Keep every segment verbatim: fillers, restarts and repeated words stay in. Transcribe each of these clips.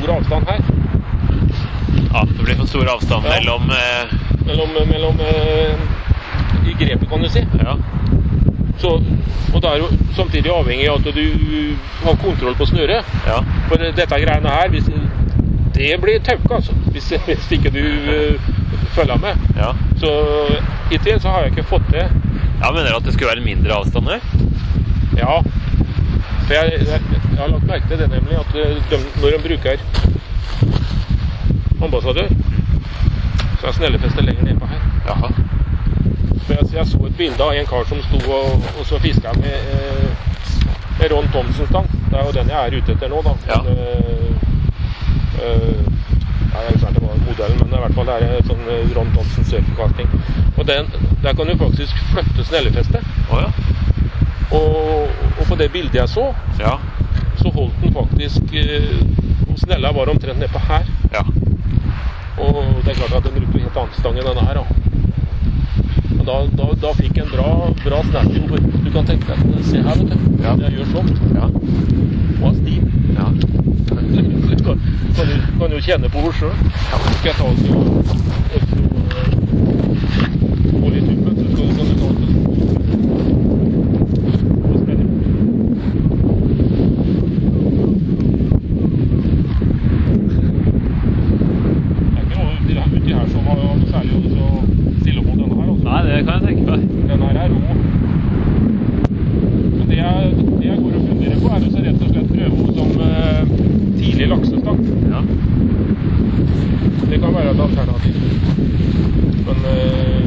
stor avstand her. Ja, det blir for stor avstand ja. mellom... Eh... Mellom, mellom eh, i grepet, kan du si. Ja. Så, og da er jo samtidig avhengig av at du har kontroll på snøret. Ja. For dette greiene her, hvis, det blir tøvk, altså. Hvis, hvis ikke du uh, følger med. Ja. Så hittil så har jeg ikke fått det. Ja, mener du at det skulle være en mindre avstand her? Ja. For jeg, jeg, jeg har lagt merke til det nemlig, at de, når de bruker ambassadør, så er snellefestet lenger ned på her. Jaha. For jeg, jeg så et bilde av en kar som sto og, og så fisket med, eh, med Ron Thomsen-stang. Det er jo den jeg er ute etter nå, da. Ja. Men, øh, øh, jeg vet ikke det var modellen, men i hvert fall det er en sånn Ron Thomsen surfcasting. Og den, der kan du faktisk flytte snellefestet. Å ja. Og, og på det bildet jeg så, ja. så holdt den faktisk, øh, og snella var omtrent nede på her. Ja. Og det er klart at den brukte helt annen stang enn denne her, da. Og da, da, da fikk jeg en bra, bra snapshot. Du kan tenke deg, se her, vet du. Ja. Jeg gjør sånn. Ja. Og har stiv. Ja. Du kan, kan, du, kan jo kjenne på hvor selv. Ja. Skal jeg ta oss og, og så gå litt ut, så skal, kan du ta oss og spenne. Det er ikke noe uti her som har noe særlig å stille mot denne her. Også. Nei, det kan jeg tenke meg. Den her er rå. Så det jeg, det jeg går og funderer på er også rett og slett prøve henne som uh, tidlig laksestang. Ja. Det kan være et alternativ. Men uh,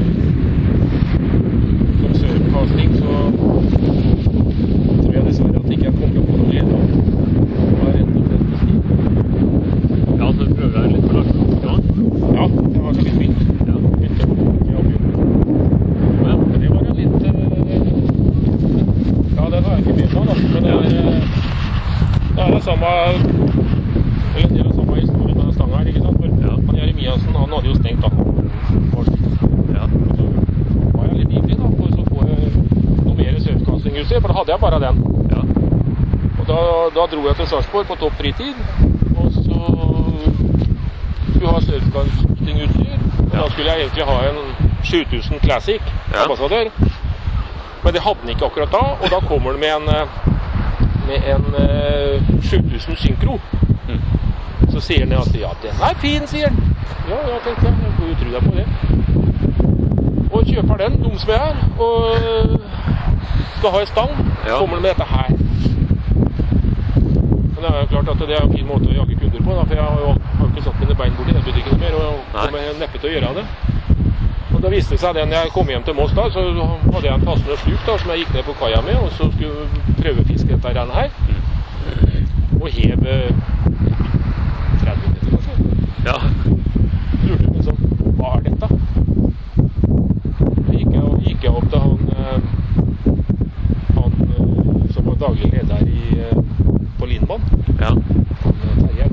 som surfcasting så tror jeg dessverre at ikke jeg kommer på noe glede av. Det var rett og slett på stiv. Ja, så du prøver deg litt på laksestang? Ja, det var så litt fint. Ja. Fint det. Ja, men det var jo litt uh, ja, den har jeg ikke begynt av da. Men det er, det er det samme eller en del av samme historie med den stangen her, ikke sant? For ja. Han Jeremiasen, han hadde jo stengt da. Ja. Så var jeg litt ivrig da, for så får jeg noe mer surfcastingutstyr, for da hadde jeg bare den. Ja. Og da, da dro jeg til Sarpsborg på topp fritid, og så skulle ha surfcastingutstyr, og ja. Da skulle jeg egentlig ha en sju tusen Classic ja. Ambassadør, men det hadde den ikke akkurat da, og da kommer den med en, med en uh, sju tusen Synkro. Mm. Så sier den at ja, den er fin, sier den. Ja, jeg tenkte jeg, jeg får jo tro deg på det. Og kjøper den, dum som jeg er, og skal ha en stang, ja. Kommer den med dette her. Men det er jo klart at det er en fin måte å jage kunder på, da, for jeg har jo har ikke satt mine bein bort i den butikken mer, og kommer neppe til å gjøre det. Og da viste det seg det, når jeg kom hjem til Moss da, så hadde jeg en passende sluk da, som jeg gikk ned på kaja med, og så skulle prøvefiske dette renne her. Og hev tretti meter, kanskje. Ja. Lurte meg sånn, hva er dette? Så gikk jeg, gikk jeg opp til han, han som var daglig leder i, på Lindmann. Ja. Han Terje,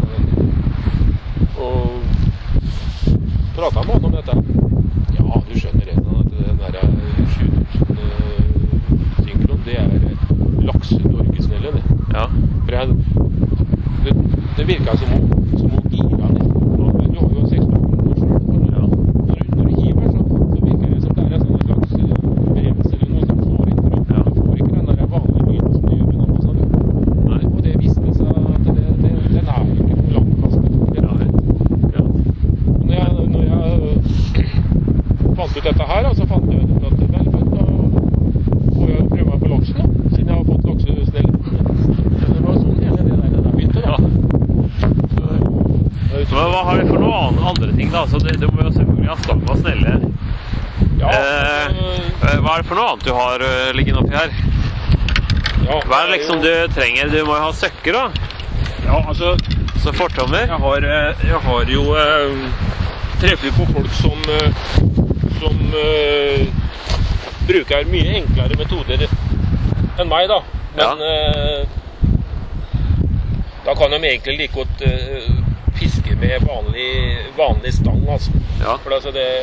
og pratet med han om dette. Ja, du skjønner rett at den der sju tusen uh, Synkron, det er laksedorkesnelle, det. Ja. For jeg, det, det virker som å, som å gira ned. Du har jo seks minutter selv. Ja. Når, når du hiver, så, så virker det som det er en sånn slags brems eller noe som slår inn. For ja. Du får ikke den der vanlige lyden som du gjør med en ambassadør. Nei. Og det viste seg at det, det, den er jo ikke noe langkastet. Ja. Ja. Når jeg, når jeg fant ut dette her, så fant jeg ut at det er vel, da får jeg prøve meg på laksen da, siden jeg har fått laksesnelle. Det var sånn hele det der, det der begynte da. Så, men hva har du for noen andre ting da? Så det, det må jo selvfølgelig ha stang og snelle. Ja. Eh, hva er det for noe annet du har uh, liggende oppi her? Ja, hva er det liksom du trenger? Du må jo ha søkker da? Ja, altså... Så fortommer? Jeg har, jeg har jo eh, treffet på folk som... Eh, som uh, bruker mye enklere metoder enn meg da, men ja. uh, da kan de egentlig like godt uh, fiske med vanlig, vanlig stang, altså. Ja. For altså det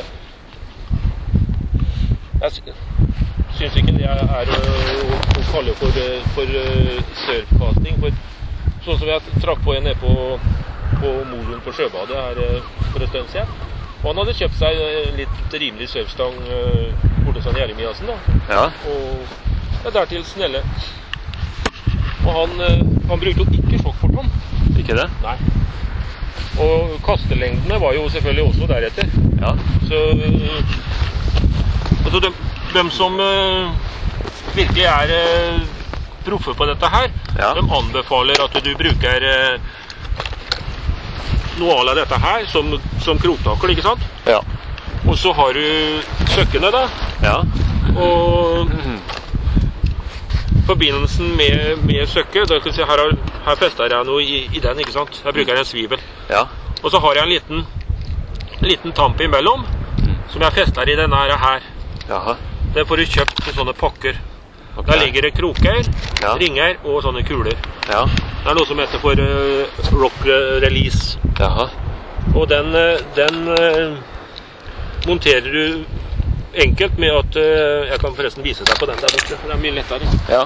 jeg synes ikke det er uh, å kalle for, uh, for uh, surfcasting, for sånn som jeg trakk på en nede på på Molen på Sjøbadet her for en stund siden. Og han hadde kjøpt seg en litt rimelig surfstang borte sånn Jeremiassen da. Ja. Og ja, dertil snelle. Og han, han brukte jo ikke sjokkforton. Ikke det? Nei. Og kastelengdene var jo selvfølgelig også deretter. Ja. Så altså de, de som uh, virkelig er uh, proffe på dette her, ja. De anbefaler at du bruker uh, noe av dette her som, som kroktakkel, ikke sant? Ja. Og så har du søkkene da. Ja. Og forbindelsen med, med søkket, da kan jeg si, her, har, her fester jeg noe i, i den, ikke sant? Her bruker jeg en svivel. Ja. Og så har jeg en liten, liten tamp imellom, mm. som jeg fester i denne her. Jaha. Den får du kjøpt til sånne pakker. Okay. Der ligger det kroker, ja. ringer og sånne kuler. Ja. Det er noe som heter for uh, rock release. Jaha. Og den, den uh, monterer du enkelt med at uh, jeg kan forresten vise deg på den der borte, for det er mye lettere. Ja.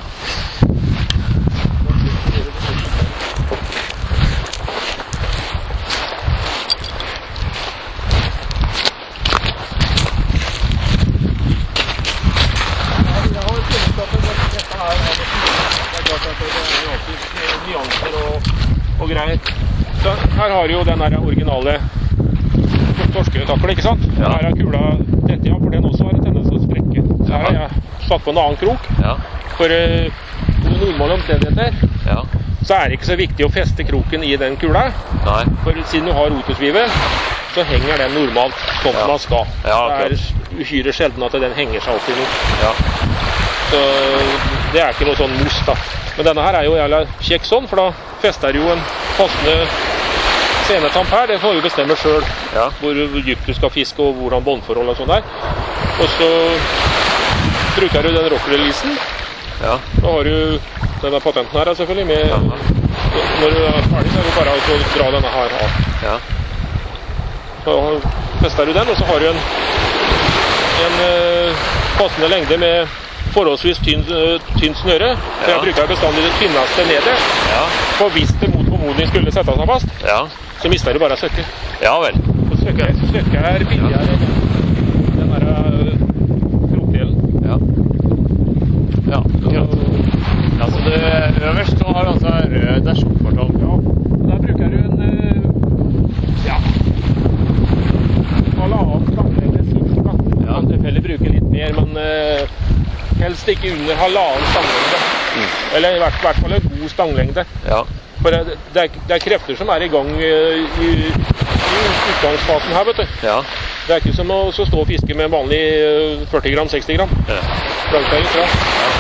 Nyanser og, og greier. Så her har du jo den der originale torsketakkel, ikke sant? Ja. Her er kula dette, ja, for den også har en tendens til å sprekke. Så her har jeg satt på en annen krok. Ja. For uh, normale omstendigheter, ja. Så er det ikke så viktig å feste kroken i den kula. Nei. For siden du har rotosvivel, så henger den normalt sånn som man skal. Ja, okay. Det er uhyre sjelden at den henger seg opp i noe. Ja. Så det er ikke noe sånn mos da. Men denne her er jo jævla kjekk sånn, for da fester jo en passende senetamp her. Det får du bestemme selv, ja. hvor, hvor dypt du skal fiske og hvordan båndforhold og sånn der. Og så bruker du den rock-releasen. Ja. Da har du denne patenten her selvfølgelig med, ja. Når du er ferdig så er det bare å dra denne her av. Ja. Så fester du den, og så har du en, en uh, passende lengde med forholdsvis tynn, tynn snøre. For ja. Jeg bruker bestandig det tynneste nederst. Ja. For hvis det mot formodning skulle sette seg fast, ja. så mister du bare søkker. Ja vel. Så søkker, søkker er billigere enn ja. den der uh, krokdelen. Ja. Ja, akkurat. Ja, så det øverst så har du altså rød dashboardforhold. Ja, der bruker du en uh, ja halvannen stanglegde cirka. Ja. Kan selvfølgelig bruke litt mer, men uh, helst ikke under halvannen stanglengde. Mm. Eller i hvert, hvert fall en god stanglengde. Ja. For det, det, er, det er krefter som er i gang i, i, i utgangsfasen her, vet du. Ja. Det er ikke som å stå og fiske med en vanlig førti gram, seksti gram. Ja. Langt her, ja.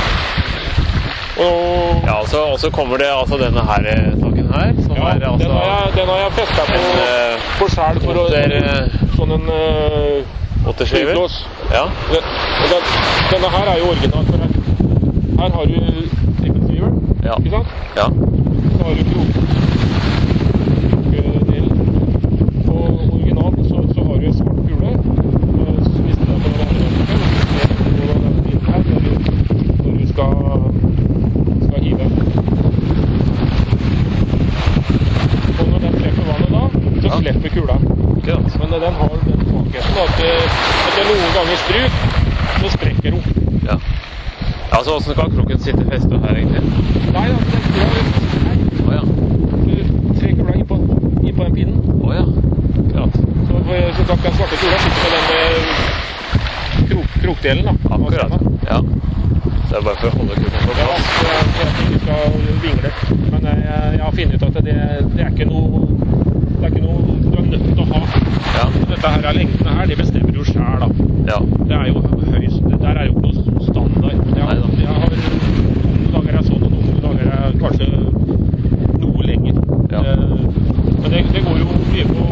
Og, ja, og så, og så kommer det altså denne her takken her, som ja, er altså... Den har jeg, den har jeg festet på, en, på skjell for åtter, å... Sånn en... Uh, åtterskiver? Ja. Det, den, denne her er jo original, for her, her har du trippelskiver, ja. Ikke sant? Ja. Så har du krok, krokedelen, og originalt så, så har du en svart kule, og så visste jeg på den andre her, når du skal, skal hive. Og når den treffer vannet da, så ja. Slipper kula. Ja. Men den har den svakheten at, at det noen ganger struk, så sprekker hun. Ja. Ja, så hvordan skal kroken sitte festet her egentlig? Nei, altså, den kula er her. Åja. Du tre kula inn på, inn på den pinnen. Åja, akkurat. Så, så takk, den svarte kula sitter med den med krok, krokdelen da. Akkurat, ja. Det er bare for å holde kroken på plass. Ja, for at den ikke skal vingle. Men jeg, jeg har funnet ut at det, det er ikke noe, det er ikke noe du er nødt til å ha. Ja. Dette her er lengdene her, de bestemmer jo selv da. Ja. Det er jo høyst, det der er jo ikke noe standard. Jeg, Nei, jeg har, noen dager er sånn, og noen dager er kanskje noe lenger. Ja. Men det, det går jo mye på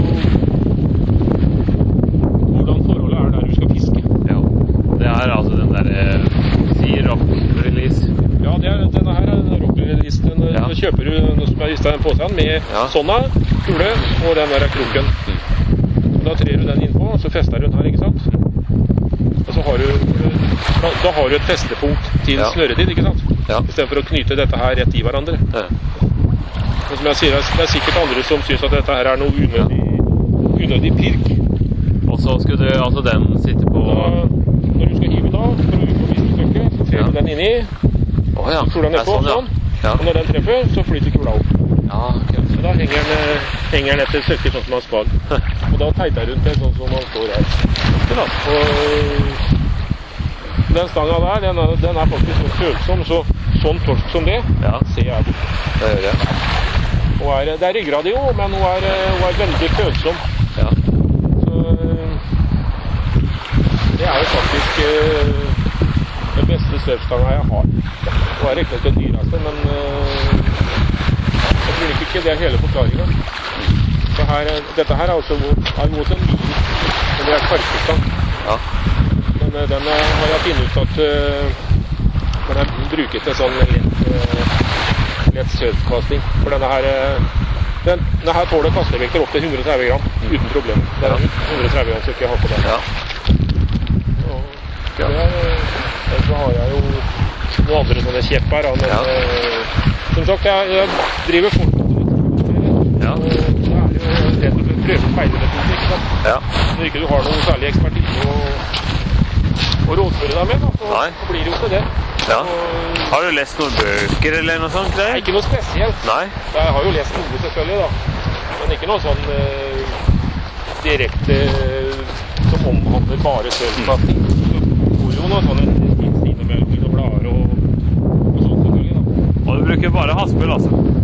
hvordan forholdet er der du skal fiske. Ja, det er altså den der si rock release. Ja, det er, denne her er rock release. Den ja. Kjøper du noe som jeg visste den påsen med ja. Sånne kule og den der kroken. Mm. Da trer du den innpå, og så fester du den her, ikke sant? Og så har du, da, da har du et festepunkt til ja. Snøret ditt, ikke sant? Ja. I stedet for å knyte dette her rett i hverandre. Ja. Men som jeg sier, det er sikkert andre som synes at dette her er noe unødig, unødig pirk. Og så skulle du, altså den sitte på... Da, når du skal hive da, for å ut på vissestykket, så ser ja. du den inni, oh, ja. så tror den nedpå, sånn, ja. sånn. Ja. Og når den treffer, så flyter kula opp. Ja, okay. Så da henger den, henger den etter søkker sånn som man skal. Og da teiter jeg rundt det, sånn som man står her. Og den stanga der, den er, den er faktisk så følsom, så sånn torsk som det, ja. ser jeg bort. Det gjør jeg. Og er, det er ryggrad jo, men hun er, hun er veldig følsom. Ja. Så det er jo faktisk uh, den beste støvstanga jeg har. Hun er ikke det dyreste, men uh, jeg tror ikke det er hele forklaringen. Så her, dette her er også er mot en mil, men det er karpestang. Ja. Men uh, den uh, har jeg finnet ut at uh, kan jeg bruke til sånn lett, uh, lett søvkasting. For denne her, uh, den, denne her tåler kastevekter opp til hundre og tretti gram, mm. uten problem. Det er ja. hundre og tretti gram så ikke jeg har på den. Ja. Og det er, så har jeg jo noen andre sånne kjepper, men ja. uh, som sagt, jeg, jeg driver fortsatt med ja. og det er jo rett og slett prøve feilmetoder, ikke sant? Ja. Når ikke du har noen særlig ekspertise å, å rådføre deg med, da, så, så blir det jo til det. Ja. Og, har du lest noen bøker eller noe sånt? Nei, ikke noe spesielt. Nei. Jeg har jo lest noe selvfølgelig, da. Men ikke noe sånn uh, direkte uh, som omhandler bare søvnkasting. Så får jo noe sånne tidsine mellom noen blader og, og sånt selvfølgelig, da. Og du bruker bare haspehull, altså?